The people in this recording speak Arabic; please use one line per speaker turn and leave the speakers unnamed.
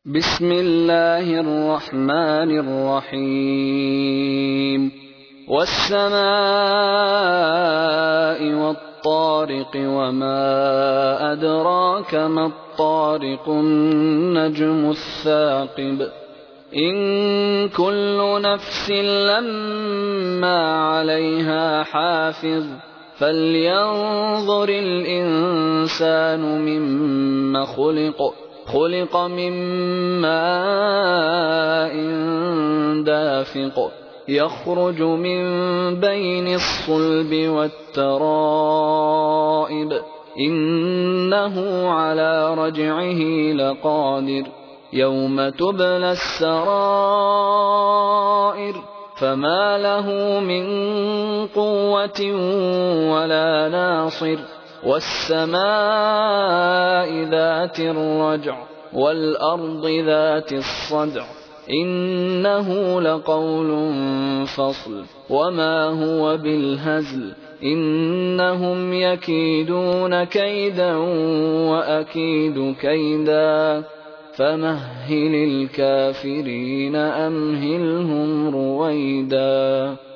بسم الله الرحمن الرحيم والسماء والطارق وما أدراك ما الطارق النجم الثاقب إن كل نفس لما عليها حافظ فلينظر الإنسان مما خلق من ماء دافق يخرج من بين الصلب والترائب إنه على رجعه لقادر يوم تبلى السرائر فما له من قوة ولا ناصر والسماء ذات الرجع والأرض ذات الصدع إنه لقول فصل وما هو بالهزل إنهم يكيدون كيدا وأكيد كيدا فمهل الكافرين أمهلهم رويدا.